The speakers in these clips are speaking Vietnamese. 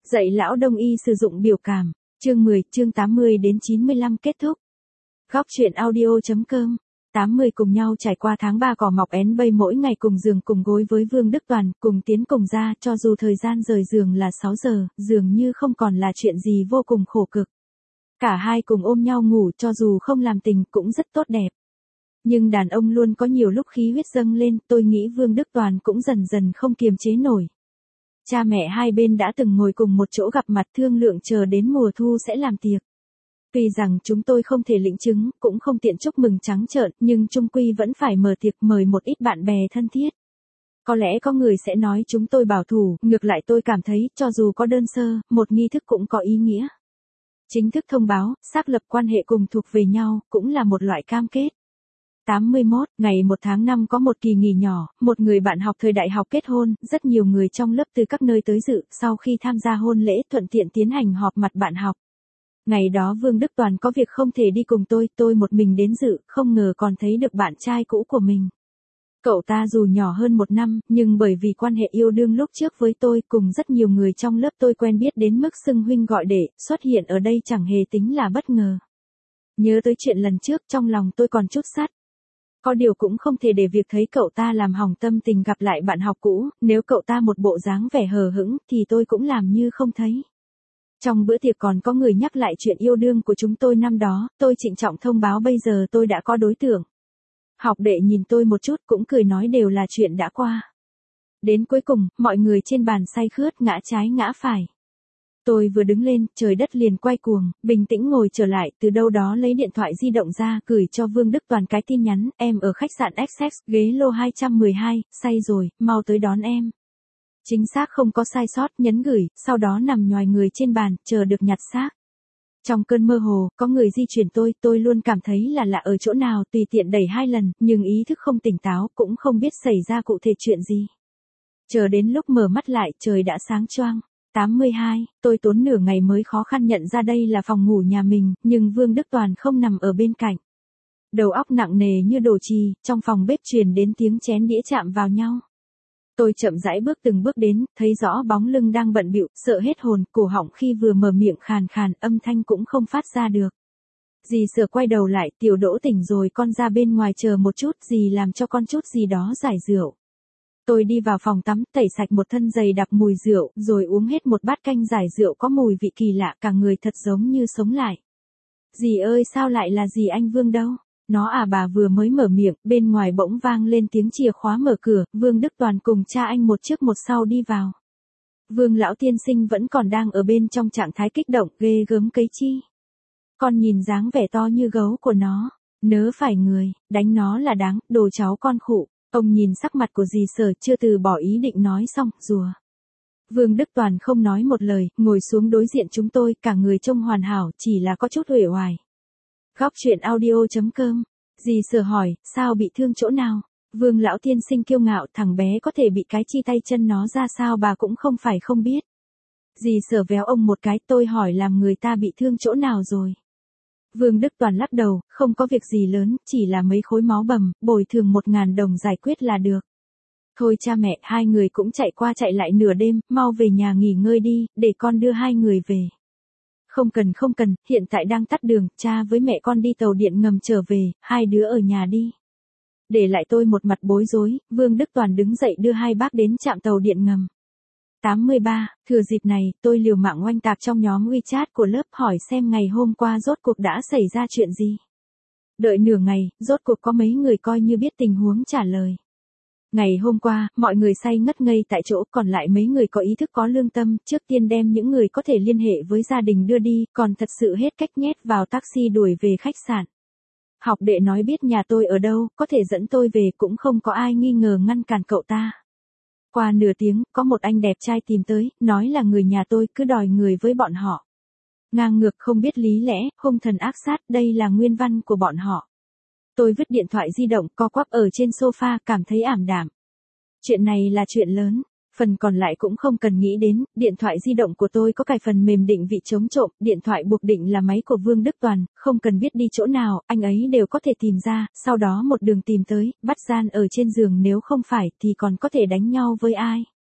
Dạy lão đông y sử dụng biểu cảm. Chương 10, chương 80 đến 95 kết thúc. Góc truyện audio.com. 80 cùng nhau trải qua tháng 3 cỏ mọc én bay, mỗi ngày cùng giường cùng gối với Vương Đức Toàn, cùng tiến cùng ra, cho dù thời gian rời giường là 6 giờ, dường như không còn là chuyện gì vô cùng khổ cực. Cả hai cùng ôm nhau ngủ, cho dù không làm tình cũng rất tốt đẹp. Nhưng đàn ông luôn có nhiều lúc khí huyết dâng lên, tôi nghĩ Vương Đức Toàn cũng dần dần không kiềm chế nổi. Cha mẹ hai bên đã từng ngồi cùng một chỗ gặp mặt thương lượng chờ đến mùa thu sẽ làm tiệc. Tuy rằng chúng tôi không thể lĩnh chứng, cũng không tiện chúc mừng trắng trợn, nhưng chung quy vẫn phải mở tiệc, mời một ít bạn bè thân thiết. Có lẽ có người sẽ nói chúng tôi bảo thủ, ngược lại tôi cảm thấy, cho dù có đơn sơ, một nghi thức cũng có ý nghĩa. Chính thức thông báo, xác lập quan hệ cùng thuộc về nhau, cũng là một loại cam kết. 81, ngày 1 tháng 5 có một kỳ nghỉ nhỏ, một người bạn học thời đại học kết hôn, rất nhiều người trong lớp từ các nơi tới dự, sau khi tham gia hôn lễ thuận tiện tiến hành họp mặt bạn học. Ngày đó Vương Đức Toàn có việc không thể đi cùng tôi một mình đến dự, không ngờ còn thấy được bạn trai cũ của mình. Cậu ta dù nhỏ hơn 1 năm, nhưng bởi vì quan hệ yêu đương lúc trước với tôi cùng rất nhiều người trong lớp tôi quen biết đến mức xưng huynh gọi đệ, xuất hiện ở đây chẳng hề tính là bất ngờ. Nhớ tới chuyện lần trước trong lòng tôi còn chút sắt. Có điều cũng không thể để việc thấy cậu ta làm hỏng tâm tình gặp lại bạn học cũ, nếu cậu ta một bộ dáng vẻ hờ hững thì tôi cũng làm như không thấy. Trong bữa tiệc còn có người nhắc lại chuyện yêu đương của chúng tôi năm đó, tôi trịnh trọng thông báo bây giờ tôi đã có đối tượng. Học đệ nhìn tôi một chút cũng cười nói đều là chuyện đã qua. Đến cuối cùng, mọi người trên bàn say khướt ngã trái ngã phải. Tôi vừa đứng lên, trời đất liền quay cuồng, bình tĩnh ngồi trở lại, từ đâu đó lấy điện thoại di động ra, gửi cho Vương Đức Toàn cái tin nhắn, em ở khách sạn XX, ghế lô 212, say rồi, mau tới đón em. Chính xác không có sai sót, nhấn gửi, sau đó nằm nhoài người trên bàn, chờ được nhặt xác. Trong cơn mơ hồ, có người di chuyển tôi luôn cảm thấy là lạ ở chỗ nào, tùy tiện đẩy 2 lần, nhưng ý thức không tỉnh táo, cũng không biết xảy ra cụ thể chuyện gì. Chờ đến lúc mở mắt lại, trời đã sáng choang. 82, tôi tốn nửa ngày mới khó khăn nhận ra đây là phòng ngủ nhà mình, nhưng Vương Đức Toàn không nằm ở bên cạnh. Đầu óc nặng nề như đồ chì, trong phòng bếp truyền đến tiếng chén đĩa chạm vào nhau. Tôi chậm rãi bước từng bước đến, thấy rõ bóng lưng đang bận bịu, sợ hết hồn, cổ họng khi vừa mở miệng khàn khàn, âm thanh cũng không phát ra được. Dì Sở quay đầu lại, Tiểu Đỗ tỉnh rồi, con ra bên ngoài chờ một chút, dì làm cho con chút gì đó giải rượu. Tôi đi vào phòng tắm, tẩy sạch một thân giày đặc mùi rượu, rồi uống hết một bát canh giải rượu có mùi vị kỳ lạ, cả người thật giống như sống lại. Dì ơi, sao lại là dì anh Vương đâu? Nó à, bà vừa mới mở miệng, bên ngoài bỗng vang lên tiếng chìa khóa mở cửa, Vương Đức Toàn cùng cha anh một trước một sau đi vào. Vương lão tiên sinh vẫn còn đang ở bên trong trạng thái kích động, ghê gớm cấy chi. Con nhìn dáng vẻ to như gấu của nó, nớ phải người, đánh nó là đáng, đồ cháu con khụ. Ông nhìn sắc mặt của dì Sở, chưa từ bỏ ý định nói xong, rùa. Vương Đức Toàn không nói một lời, ngồi xuống đối diện chúng tôi, cả người trông hoàn hảo, chỉ là có chút uể oải. Góc truyện audio.com. Dì Sở hỏi, sao bị thương chỗ nào? Vương lão tiên sinh kiêu ngạo, thằng bé có thể bị cái chi tay chân nó ra sao bà cũng không phải không biết. Dì Sở véo ông một cái, tôi hỏi làm người ta bị thương chỗ nào rồi? Vương Đức Toàn lắc đầu, không có việc gì lớn, chỉ là mấy khối máu bầm, bồi thường 1.000 đồng giải quyết là được. Thôi cha mẹ, hai người cũng chạy qua chạy lại nửa đêm, mau về nhà nghỉ ngơi đi, để con đưa hai người về. Không cần, hiện tại đang tắt đường, cha với mẹ con đi tàu điện ngầm trở về, hai đứa ở nhà đi. Để lại tôi một mặt bối rối, Vương Đức Toàn đứng dậy đưa hai bác đến trạm tàu điện ngầm. 83, thừa dịp này, tôi liều mạng oanh tạc trong nhóm WeChat của lớp hỏi xem ngày hôm qua rốt cuộc đã xảy ra chuyện gì. Đợi nửa ngày, rốt cuộc có mấy người coi như biết tình huống trả lời. Ngày hôm qua, mọi người say ngất ngây tại chỗ, còn lại mấy người có ý thức có lương tâm, trước tiên đem những người có thể liên hệ với gia đình đưa đi, còn thật sự hết cách nhét vào taxi đuổi về khách sạn. Học đệ nói biết nhà tôi ở đâu, có thể dẫn tôi về, cũng không có ai nghi ngờ ngăn cản cậu ta. Qua nửa tiếng, có một anh đẹp trai tìm tới, nói là người nhà tôi, cứ đòi người với bọn họ. Ngang ngược không biết lý lẽ, hung thần ác sát, đây là nguyên văn của bọn họ. Tôi vứt điện thoại di động, co quắp ở trên sofa, cảm thấy ảm đạm. Chuyện này là chuyện lớn, phần còn lại cũng không cần nghĩ đến, điện thoại di động của tôi có cài phần mềm định vị chống trộm, điện thoại buộc định là máy của Vương Đức Toàn, không cần biết đi chỗ nào, anh ấy đều có thể tìm ra, sau đó một đường tìm tới, bắt gian ở trên giường, nếu không phải thì còn có thể đánh nhau với ai.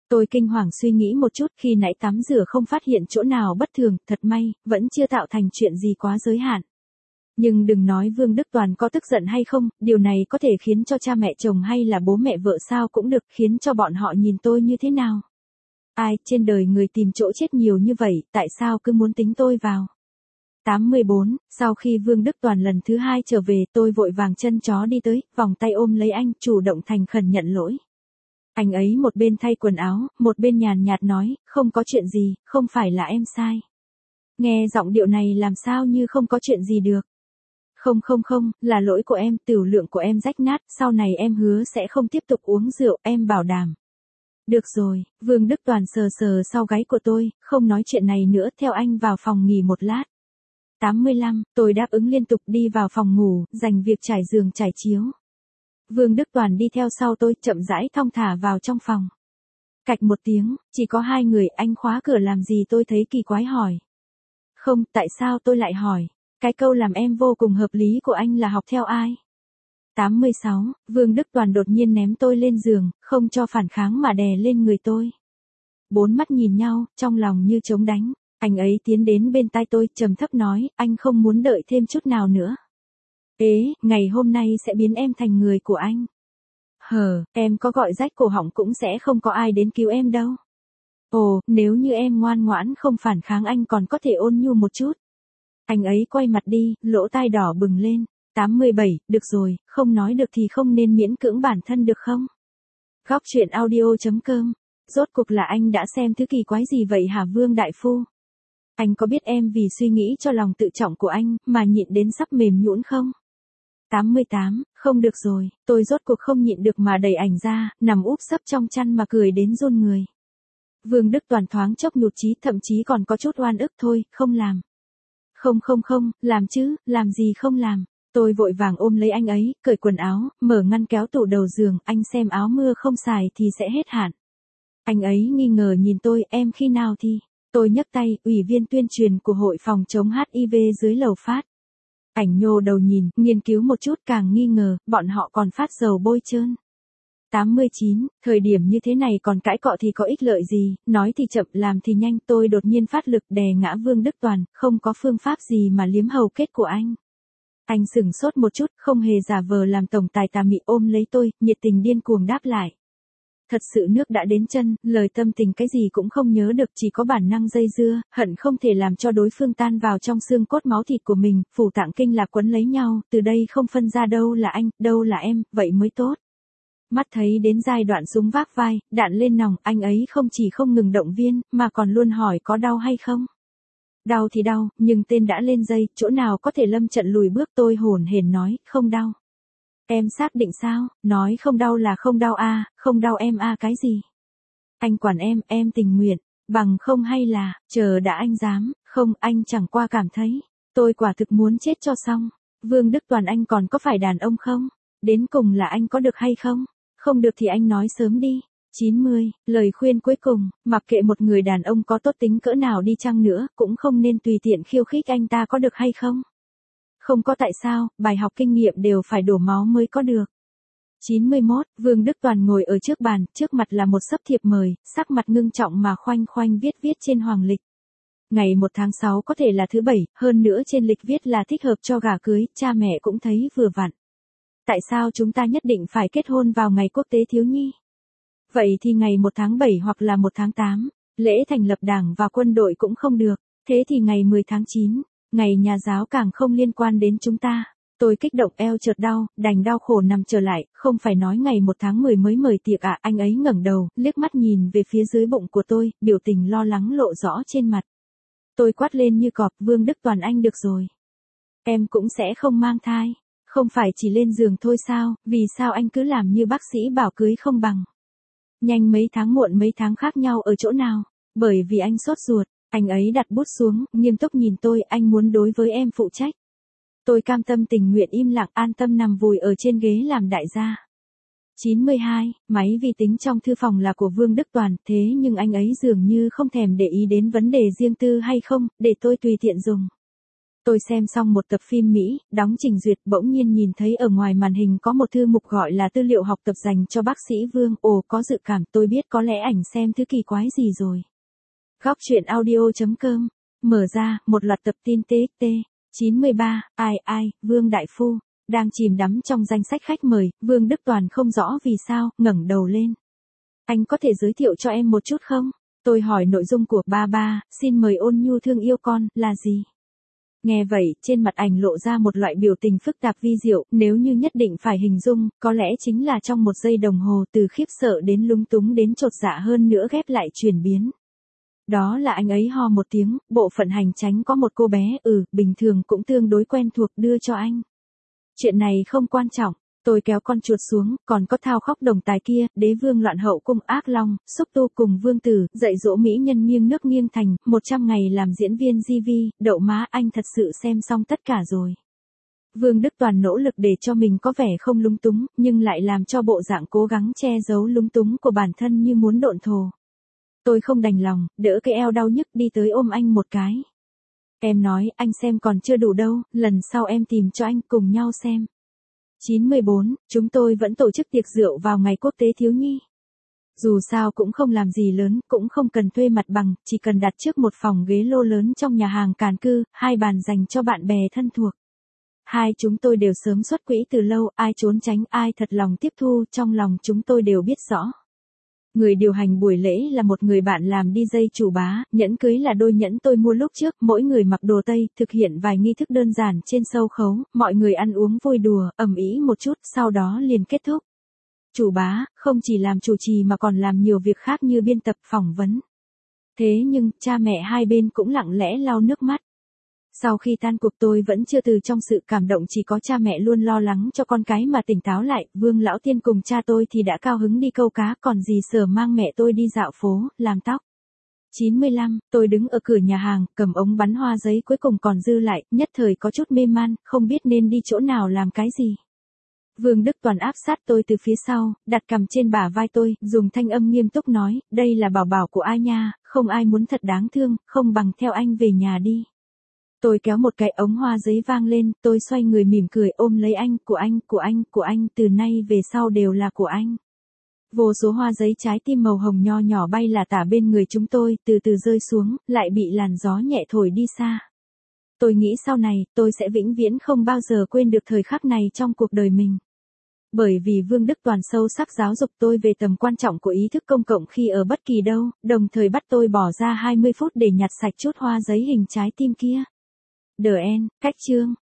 Tôi kinh hoàng suy nghĩ một chút, khi nãy tắm rửa không phát hiện chỗ nào bất thường, thật may, vẫn chưa tạo thành chuyện gì quá giới hạn. Nhưng đừng nói Vương Đức Toàn có tức giận hay không, điều này có thể khiến cho cha mẹ chồng hay là bố mẹ vợ sao cũng được, khiến cho bọn họ nhìn tôi như thế nào. Ai, trên đời người tìm chỗ chết nhiều như vậy, tại sao cứ muốn tính tôi vào? 84, sau khi Vương Đức Toàn lần thứ 2 trở về, tôi vội vàng chân chó đi tới, vòng tay ôm lấy anh, chủ động thành khẩn nhận lỗi. Anh ấy một bên thay quần áo, một bên nhàn nhạt nói, không có chuyện gì, không phải là em sai. Nghe giọng điệu này làm sao như không có chuyện gì được. Không, là lỗi của em, tửu lượng của em rách nát, sau này em hứa sẽ không tiếp tục uống rượu, em bảo đảm. Được rồi, Vương Đức Toàn sờ sờ sau gáy của tôi, không nói chuyện này nữa, theo anh vào phòng nghỉ một lát. 85, tôi đáp ứng liên tục đi vào phòng ngủ, dành việc trải giường trải chiếu. Vương Đức Toàn đi theo sau tôi, chậm rãi thong thả vào trong phòng. Cạch một tiếng, chỉ có hai người, anh khóa cửa làm gì, tôi thấy kỳ quái hỏi. Không, tại sao tôi lại hỏi? Cái câu làm em vô cùng hợp lý của anh là học theo ai? 86, Vương Đức Toàn đột nhiên ném tôi lên giường, không cho phản kháng mà đè lên người tôi. Bốn mắt nhìn nhau, trong lòng như trống đánh. Anh ấy tiến đến bên tai tôi, trầm thấp nói, anh không muốn đợi thêm chút nào nữa. Ngày hôm nay sẽ biến em thành người của anh. Em có gọi rách cổ họng cũng sẽ không có ai đến cứu em đâu. Ồ, nếu như em ngoan ngoãn không phản kháng anh còn có thể ôn nhu một chút. Anh ấy quay mặt đi, lỗ tai đỏ bừng lên. 87, được rồi, không nói được thì không nên miễn cưỡng bản thân được không? Góc truyện audio.com. Rốt cuộc là anh đã xem thứ kỳ quái gì vậy hả Vương Đại Phu? Anh có biết em vì suy nghĩ cho lòng tự trọng của anh mà nhịn đến sắp mềm nhũn không? 88, không được rồi, tôi rốt cuộc không nhịn được mà đẩy ảnh ra, nằm úp sấp trong chăn mà cười đến run người. Vương Đức Toàn thoáng chốc nhụt chí, thậm chí còn có chút oan ức, thôi, không làm. Không, làm chứ, làm gì không làm. Tôi vội vàng ôm lấy anh ấy, cởi quần áo, mở ngăn kéo tủ đầu giường, anh xem áo mưa không xài thì sẽ hết hạn. Anh ấy nghi ngờ nhìn tôi, em khi nào thì? Tôi nhấc tay, ủy viên tuyên truyền của hội phòng chống HIV dưới lầu phát. Ảnh nhô đầu nhìn, nghiên cứu một chút càng nghi ngờ, bọn họ còn phát dầu bôi trơn. 89, thời điểm như thế này còn cãi cọ thì có ích lợi gì, nói thì chậm làm thì nhanh, tôi đột nhiên phát lực đè ngã Vương Đức Toàn, không có phương pháp gì mà liếm hầu kết của anh. Anh sửng sốt một chút, không hề giả vờ làm tổng tài tà mị, ôm lấy tôi, nhiệt tình điên cuồng đáp lại. Thật sự nước đã đến chân, lời tâm tình cái gì cũng không nhớ được, chỉ có bản năng dây dưa, hận không thể làm cho đối phương tan vào trong xương cốt máu thịt của mình, phủ tạng kinh lạc quấn lấy nhau, từ đây không phân ra đâu là anh, đâu là em, vậy mới tốt. Mắt thấy đến giai đoạn súng vác vai, đạn lên nòng, anh ấy không chỉ không ngừng động viên, mà còn luôn hỏi có đau hay không. Đau thì đau, nhưng tên đã lên dây, chỗ nào có thể lâm trận lùi bước, tôi hồn hển nói, không đau. Em xác định sao, nói không đau là không đau à, không đau em à cái gì. Anh quản em tình nguyện, bằng không hay là, chờ đã anh dám, không anh chẳng qua cảm thấy, tôi quả thực muốn chết cho xong. Vương Đức Toàn anh còn có phải đàn ông không? Đến cùng là anh có được hay không? Không được thì anh nói sớm đi. 90, lời khuyên cuối cùng, mặc kệ một người đàn ông có tốt tính cỡ nào đi chăng nữa, cũng không nên tùy tiện khiêu khích anh ta có được hay không? Không có tại sao, bài học kinh nghiệm đều phải đổ máu mới có được. 91, Vương Đức Toàn ngồi ở trước bàn, trước mặt là một sấp thiệp mời, sắc mặt ngưng trọng mà khoanh khoanh viết trên hoàng lịch. Ngày 1 tháng 6 có thể là thứ Bảy, hơn nữa trên lịch viết là thích hợp cho gả cưới, cha mẹ cũng thấy vừa vặn. Tại sao chúng ta nhất định phải kết hôn vào ngày quốc tế thiếu nhi? Vậy thì ngày 1 tháng 7 hoặc là 1 tháng 8, lễ thành lập đảng và quân đội cũng không được, thế thì ngày 10 tháng 9, ngày nhà giáo càng không liên quan đến chúng ta. Tôi kích động eo chợt đau, đành đau khổ nằm trở lại, không phải nói ngày 1 tháng 10 mới mời tiệc à, anh ấy ngẩng đầu, liếc mắt nhìn về phía dưới bụng của tôi, biểu tình lo lắng lộ rõ trên mặt. Tôi quát lên như cọp, Vương Đức Toàn anh được rồi. Em cũng sẽ không mang thai, không phải chỉ lên giường thôi sao, vì sao anh cứ làm như bác sĩ bảo cưới không bằng. Nhanh mấy tháng muộn mấy tháng khác nhau ở chỗ nào, bởi vì anh sốt ruột, anh ấy đặt bút xuống, nghiêm túc nhìn tôi, anh muốn đối với em phụ trách. Tôi cam tâm tình nguyện im lặng an tâm nằm vùi ở trên ghế làm đại gia. 92, máy vi tính trong thư phòng là của Vương Đức Toàn, thế nhưng anh ấy dường như không thèm để ý đến vấn đề riêng tư hay không, để tôi tùy tiện dùng. Tôi xem xong một tập phim Mỹ, đóng trình duyệt, bỗng nhiên nhìn thấy ở ngoài màn hình có một thư mục gọi là tư liệu học tập dành cho bác sĩ Vương. Ồ, có dự cảm, tôi biết có lẽ ảnh xem thứ kỳ quái gì rồi. Góc truyện audio.com. Mở ra, một loạt tập tin TXT. 93, ai, Vương Đại Phu. Đang chìm đắm trong danh sách khách mời, Vương Đức Toàn không rõ vì sao, ngẩng đầu lên. Anh có thể giới thiệu cho em một chút không? Tôi hỏi nội dung của ba, xin mời ôn nhu thương yêu con, là gì? Nghe vậy, trên mặt ảnh lộ ra một loại biểu tình phức tạp vi diệu, nếu như nhất định phải hình dung, có lẽ chính là trong 1 giây đồng hồ từ khiếp sợ đến lúng túng đến chột dạ hơn nữa ghép lại chuyển biến. Đó là anh ấy ho một tiếng, bộ phận hành chánh có một cô bé, bình thường cũng tương đối quen thuộc đưa cho anh. Chuyện này không quan trọng. Tôi kéo con chuột xuống, còn có Thao Khóc Đồng Tài kia, Đế Vương Loạn Hậu Cung Ác Long, Xúc Tu cùng Vương Tử, dạy dỗ mỹ nhân nghiêng nước nghiêng thành, 100 ngày làm diễn viên GV, đậu má, anh thật sự xem xong tất cả rồi. Vương Đức Toàn nỗ lực để cho mình có vẻ không lúng túng, nhưng lại làm cho bộ dạng cố gắng che giấu lúng túng của bản thân như muốn độn thổ. Tôi không đành lòng, đỡ cái eo đau nhức đi tới ôm anh một cái. Em nói, anh xem còn chưa đủ đâu, lần sau em tìm cho anh cùng nhau xem. 94, chúng tôi vẫn tổ chức tiệc rượu vào ngày quốc tế thiếu nhi. Dù sao cũng không làm gì lớn, cũng không cần thuê mặt bằng, chỉ cần đặt trước một phòng ghế lô lớn trong nhà hàng Càn Cư, 2 bàn dành cho bạn bè thân thuộc. Chúng tôi đều sớm xuất quỹ từ lâu, ai trốn tránh, ai thật lòng tiếp thu, trong lòng chúng tôi đều biết rõ. Người điều hành buổi lễ là một người bạn làm DJ chủ bá, nhẫn cưới là đôi nhẫn tôi mua lúc trước, mỗi người mặc đồ Tây, thực hiện vài nghi thức đơn giản trên sâu khấu, mọi người ăn uống vui đùa, ầm ĩ một chút, sau đó liền kết thúc. Chủ bá, không chỉ làm chủ trì mà còn làm nhiều việc khác như biên tập phỏng vấn. Thế nhưng, cha mẹ hai bên cũng lặng lẽ lau nước mắt. Sau khi tan cuộc tôi vẫn chưa từ trong sự cảm động, chỉ có cha mẹ luôn lo lắng cho con cái mà tỉnh táo lại, Vương Lão Tiên cùng cha tôi thì đã cao hứng đi câu cá, còn dì Sở mang mẹ tôi đi dạo phố, làm tóc. 95, tôi đứng ở cửa nhà hàng, cầm ống bắn hoa giấy cuối cùng còn dư lại, nhất thời có chút mê man, không biết nên đi chỗ nào làm cái gì. Vương Đức Toàn áp sát tôi từ phía sau, đặt cằm trên bả vai tôi, dùng thanh âm nghiêm túc nói, đây là bảo bảo của ai nha, không ai muốn thật đáng thương, không bằng theo anh về nhà đi. Tôi kéo một cái ống hoa giấy vang lên, tôi xoay người mỉm cười ôm lấy anh, của anh, từ nay về sau đều là của anh. Vô số hoa giấy trái tim màu hồng nho nhỏ bay là tả bên người chúng tôi, từ từ rơi xuống, lại bị làn gió nhẹ thổi đi xa. Tôi nghĩ sau này, tôi sẽ vĩnh viễn không bao giờ quên được thời khắc này trong cuộc đời mình. Bởi vì Vương Đức Toàn sâu sắc giáo dục tôi về tầm quan trọng của ý thức công cộng khi ở bất kỳ đâu, đồng thời bắt tôi bỏ ra 20 phút để nhặt sạch chút hoa giấy hình trái tim kia. The End, cách chương.